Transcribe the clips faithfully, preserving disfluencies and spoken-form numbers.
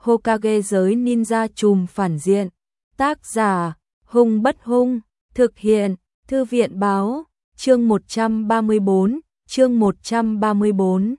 Hokage giới ninja trùm phản diện. Tác giả, Hung Bất Hung, thực hiện, Thư viện báo, chương một trăm ba mươi bốn, chương một trăm ba mươi bốn.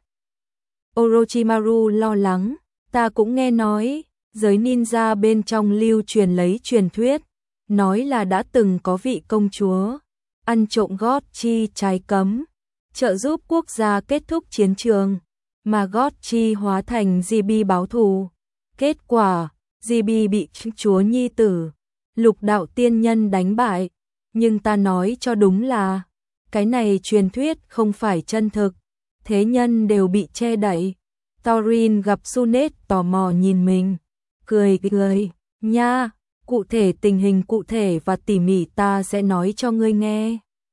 Orochimaru lo lắng, ta cũng nghe nói, giới ninja bên trong lưu truyền lấy truyền thuyết, nói là đã từng có vị công chúa, ăn trộm gót chi trái cấm, trợ giúp quốc gia kết thúc chiến trường, mà gót chi hóa thành gi bi báo thù. Kết quả, gi bi bị chúa nhi tử, Lục đạo tiên nhân đánh bại, nhưng ta nói cho đúng là, cái này truyền thuyết không phải chân thực, thế nhân đều bị che đậy. Thorin gặp Sunết tò mò nhìn mình, cười cười, nha, cụ thể tình hình cụ thể và tỉ mỉ ta sẽ nói cho ngươi nghe.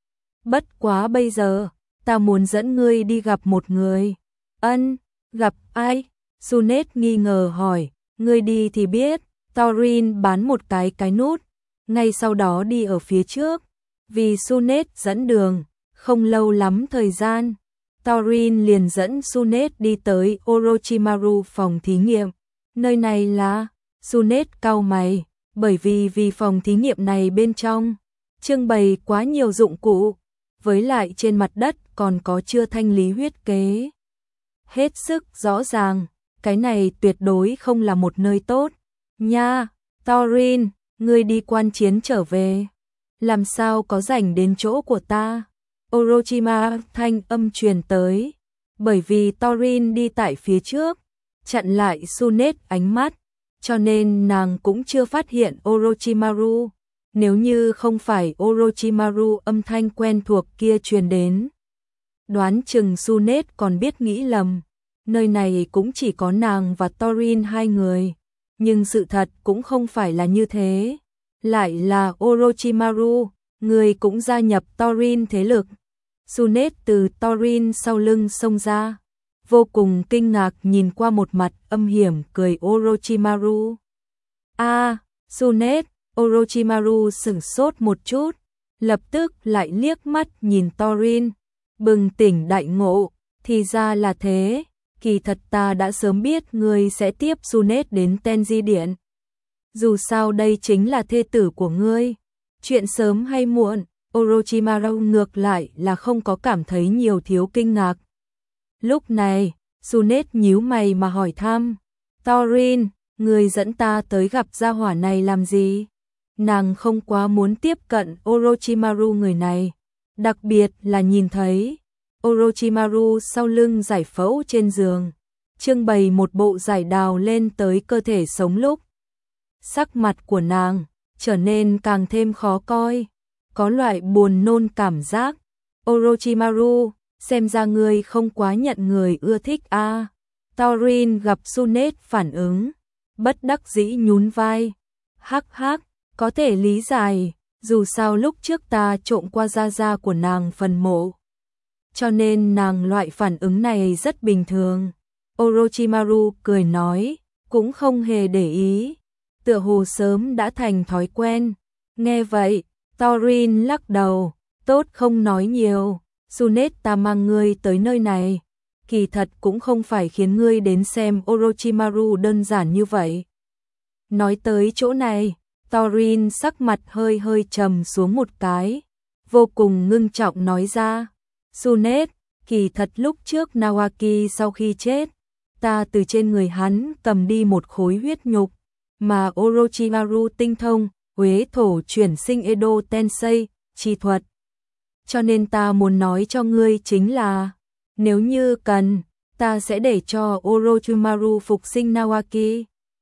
Bất quá bây giờ, ta muốn dẫn ngươi đi gặp một người. Ân, gặp ai? Sunết nghi ngờ hỏi, ngươi đi thì biết. Thorin bán một cái cái nút, ngay sau đó đi ở phía trước, vì Sunết dẫn đường, không lâu lắm thời gian. Thorin liền dẫn Sunết đi tới Orochimaru phòng thí nghiệm. Nơi này là, Sunết cau mày, bởi vì vì phòng thí nghiệm này bên trong trưng bày quá nhiều dụng cụ, với lại trên mặt đất còn có chưa thanh lý huyết kế. Hết sức rõ ràng, cái này tuyệt đối không là một nơi tốt. Nha, Thorin, ngươi đi quan chiến trở về, làm sao có rảnh đến chỗ của ta? Orochimaru thanh âm truyền tới, bởi vì Thorin đi tại phía trước, chặn lại Sunết ánh mắt, cho nên nàng cũng chưa phát hiện Orochimaru. Nếu như không phải Orochimaru âm thanh quen thuộc kia truyền đến, đoán chừng Sunết còn biết nghĩ lầm, nơi này cũng chỉ có nàng và Thorin hai người, nhưng sự thật cũng không phải là như thế, lại là Orochimaru, người cũng gia nhập Thorin thế lực. Sunết từ Thorin sau lưng xông ra, vô cùng kinh ngạc nhìn qua một mặt âm hiểm cười Orochimaru. A, à, Sunết, Orochimaru sửng sốt một chút, lập tức lại liếc mắt nhìn Thorin, bừng tỉnh đại ngộ, thì ra là thế, kỳ thật ta đã sớm biết ngươi sẽ tiếp Sunết đến Tenji Điện. Dù sao đây chính là thê tử của ngươi, chuyện sớm hay muộn, Orochimaru ngược lại là không có cảm thấy nhiều thiếu kinh ngạc. Lúc này, Sunết nhíu mày mà hỏi thăm, Thorin, ngươi dẫn ta tới gặp gia hỏa này làm gì? Nàng không quá muốn tiếp cận Orochimaru người này, đặc biệt là nhìn thấy Orochimaru sau lưng giải phẫu trên giường, trưng bày một bộ giải đào lên tới cơ thể sống lúc. Sắc mặt của nàng trở nên càng thêm khó coi, có loại buồn nôn cảm giác. Orochimaru, xem ra ngươi không quá nhận người ưa thích a. À. Thorin gặp Sunết phản ứng, bất đắc dĩ nhún vai, hắc hắc, có thể lý giải, dù sao lúc trước ta trộm qua gia gia của nàng phần mộ, cho nên nàng loại phản ứng này rất bình thường. Orochimaru cười nói, cũng không hề để ý, tựa hồ sớm đã thành thói quen. Nghe vậy, Thorin lắc đầu, tốt không nói nhiều, Sunết ta mang ngươi tới nơi này, kỳ thật cũng không phải khiến ngươi đến xem Orochimaru đơn giản như vậy. Nói tới chỗ này, Thorin sắc mặt hơi hơi trầm xuống một cái, vô cùng ngưng trọng nói ra, Sunết, kỳ thật lúc trước Nawaki sau khi chết, ta từ trên người hắn cầm đi một khối huyết nhục, mà Orochimaru tinh thông Huế thổ chuyển sinh Edo Tensei chi thuật. Cho nên ta muốn nói cho ngươi chính là, nếu như cần, ta sẽ để cho Orochimaru phục sinh Nawaki.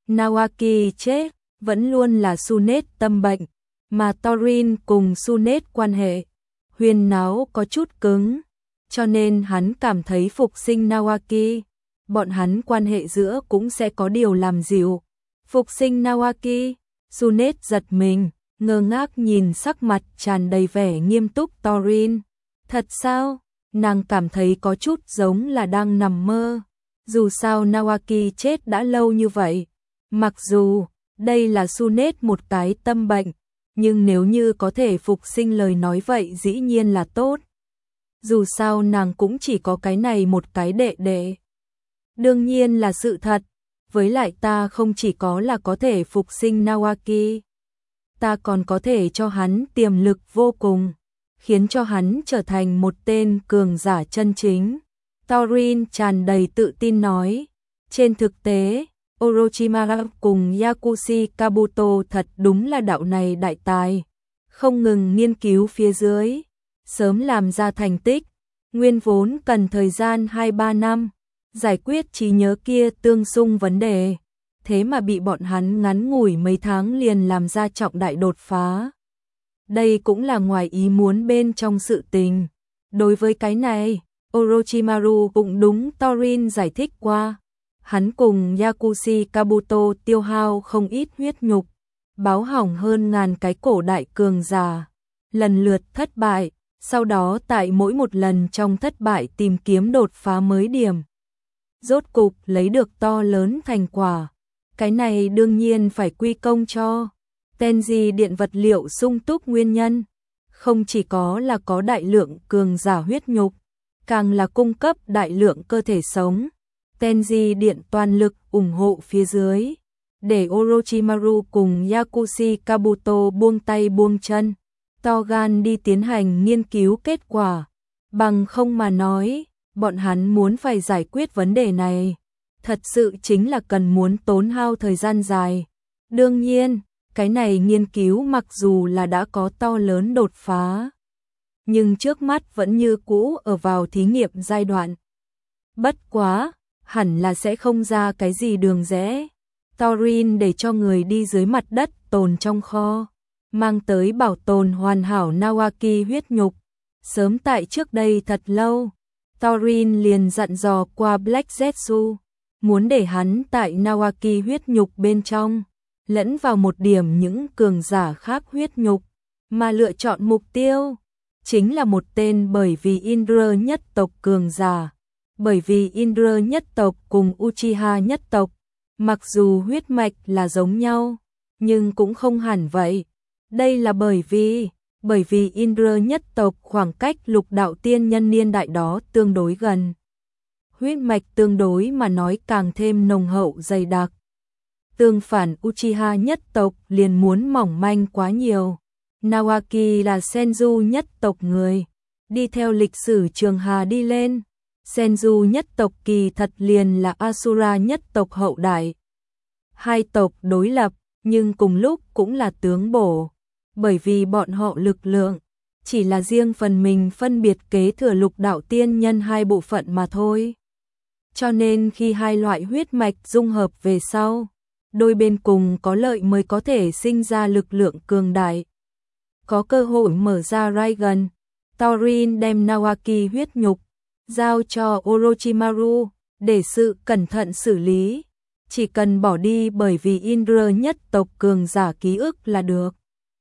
Nawaki chết, vẫn luôn là Sunết tâm bệnh, mà Thorin cùng Sunết quan hệ huyền náo có chút cứng, cho nên hắn cảm thấy phục sinh Nawaki, bọn hắn quan hệ giữa cũng sẽ có điều làm dịu. Phục sinh Nawaki, Sunết giật mình, ngơ ngác nhìn sắc mặt tràn đầy vẻ nghiêm túc Thorin. Thật sao? Nàng cảm thấy có chút giống là đang nằm mơ. Dù sao Nawaki chết đã lâu như vậy, mặc dù đây là Sunết một cái tâm bệnh, nhưng nếu như có thể phục sinh lời nói vậy dĩ nhiên là tốt. Dù sao nàng cũng chỉ có cái này một cái đệ đệ. Đương nhiên là sự thật, Với lại ta không chỉ có là có thể phục sinh Nawaki, ta còn có thể cho hắn tiềm lực vô cùng, khiến cho hắn trở thành một tên cường giả chân chính. Thorin tràn đầy tự tin nói. Trên thực tế, Orochimaru cùng Yakushi Kabuto thật đúng là đạo này đại tài, không ngừng nghiên cứu phía dưới, sớm làm ra thành tích, nguyên vốn cần thời gian hai ba năm, giải quyết trí nhớ kia tương xung vấn đề, thế mà bị bọn hắn ngắn ngủi mấy tháng liền làm ra trọng đại đột phá. Đây cũng là ngoài ý muốn bên trong sự tình. Đối với cái này, Orochimaru cũng đúng Thorin giải thích qua. Hắn cùng Yakushi Kabuto tiêu hao không ít huyết nhục, báo hỏng hơn ngàn cái cổ đại cường giả, lần lượt thất bại, sau đó tại mỗi một lần trong thất bại tìm kiếm đột phá mới điểm. Rốt cục lấy được to lớn thành quả. Cái này đương nhiên phải quy công cho Tenji điện vật liệu sung túc nguyên nhân, không chỉ có là có đại lượng cường giả huyết nhục, càng là cung cấp đại lượng cơ thể sống. Tenji điện toàn lực ủng hộ phía dưới, để Orochimaru cùng Yakushi Kabuto buông tay buông chân, to gan đi tiến hành nghiên cứu kết quả. Bằng không mà nói, bọn hắn muốn phải giải quyết vấn đề này, thật sự chính là cần muốn tốn hao thời gian dài. Đương nhiên, cái này nghiên cứu mặc dù là đã có to lớn đột phá, nhưng trước mắt vẫn như cũ ở vào thí nghiệm giai đoạn. Bất quá, hẳn là sẽ không ra cái gì đường rẽ. Thorin để cho người đi dưới mặt đất tồn trong kho, mang tới bảo tồn hoàn hảo Nawaki huyết nhục. Sớm tại trước đây thật lâu, Thorin liền dặn dò qua Black Zetsu, muốn để hắn tại Nawaki huyết nhục bên trong, lẫn vào một điểm những cường giả khác huyết nhục, mà lựa chọn mục tiêu chính là một tên bởi vì Indra nhất tộc cường giả. Bởi vì Indra nhất tộc cùng Uchiha nhất tộc, mặc dù huyết mạch là giống nhau, nhưng cũng không hẳn vậy. Đây là bởi vì, bởi vì Indra nhất tộc khoảng cách lục đạo tiên nhân niên đại đó tương đối gần. Huyết mạch tương đối mà nói càng thêm nồng hậu dày đặc. Tương phản Uchiha nhất tộc liền muốn mỏng manh quá nhiều. Nawaki là Senju nhất tộc người, đi theo lịch sử Trường Hà đi lên. Senju nhất tộc kỳ thật liền là Asura nhất tộc hậu đại. Hai tộc đối lập, nhưng cùng lúc cũng là tướng bổ, bởi vì bọn họ lực lượng chỉ là riêng phần mình phân biệt kế thừa lục đạo tiên nhân hai bộ phận mà thôi. Cho nên khi hai loại huyết mạch dung hợp về sau, đôi bên cùng có lợi mới có thể sinh ra lực lượng cường đại. Có cơ hội mở ra Raigan, Thorin đem Nawaki huyết nhục giao cho Orochimaru để sự cẩn thận xử lý, chỉ cần bỏ đi bởi vì Indra nhất tộc cường giả ký ức là được.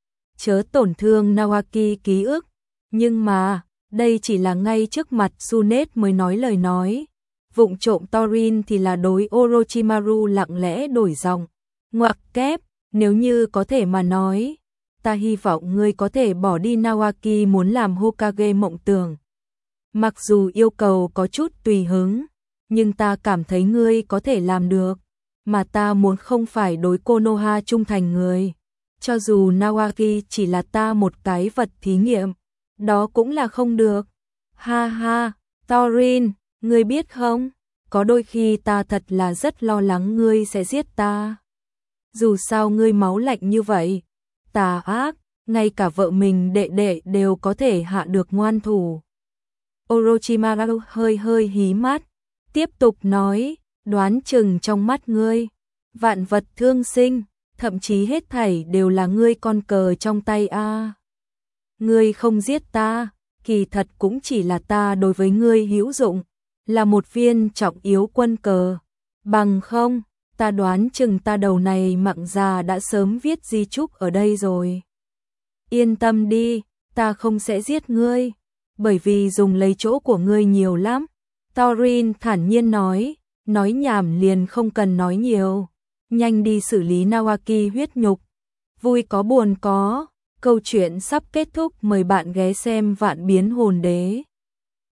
Chớ tổn thương Nawaki ký ức, nhưng mà, đây chỉ là ngay trước mặt Tsunet mới nói lời nói. Vụng trộm Thorin thì là đối Orochimaru lặng lẽ đổi giọng, ngoặc kép, nếu như có thể mà nói, ta hy vọng ngươi có thể bỏ đi Nawaki muốn làm Hokage mộng tưởng. Mặc dù yêu cầu có chút tùy hứng, nhưng ta cảm thấy ngươi có thể làm được, mà ta muốn không phải đối Konoha trung thành người. Cho dù Nawaki chỉ là ta một cái vật thí nghiệm, đó cũng là không được. Ha ha, Thorin, ngươi biết không, có đôi khi ta thật là rất lo lắng ngươi sẽ giết ta. Dù sao ngươi máu lạnh như vậy, tà ác, ngay cả vợ mình đệ đệ đều có thể hạ được ngoan thủ. Orochimaru hơi hơi hí mắt, tiếp tục nói, đoán chừng trong mắt ngươi, vạn vật thương sinh, thậm chí hết thảy đều là ngươi con cờ trong tay a. À. Ngươi không giết ta, kỳ thật cũng chỉ là ta đối với ngươi hữu dụng, là một viên trọng yếu quân cờ. Bằng không, ta đoán chừng ta đầu này mặng già đã sớm viết di chúc ở đây rồi. Yên tâm đi, ta không sẽ giết ngươi, bởi vì dùng lấy chỗ của ngươi nhiều lắm. Thorin thản nhiên nói, nói nhảm liền không cần nói nhiều, nhanh đi xử lý Nawaki huyết nhục. Vui có buồn có, câu chuyện sắp kết thúc, mời bạn ghé xem Vạn Biến Hồn Đế.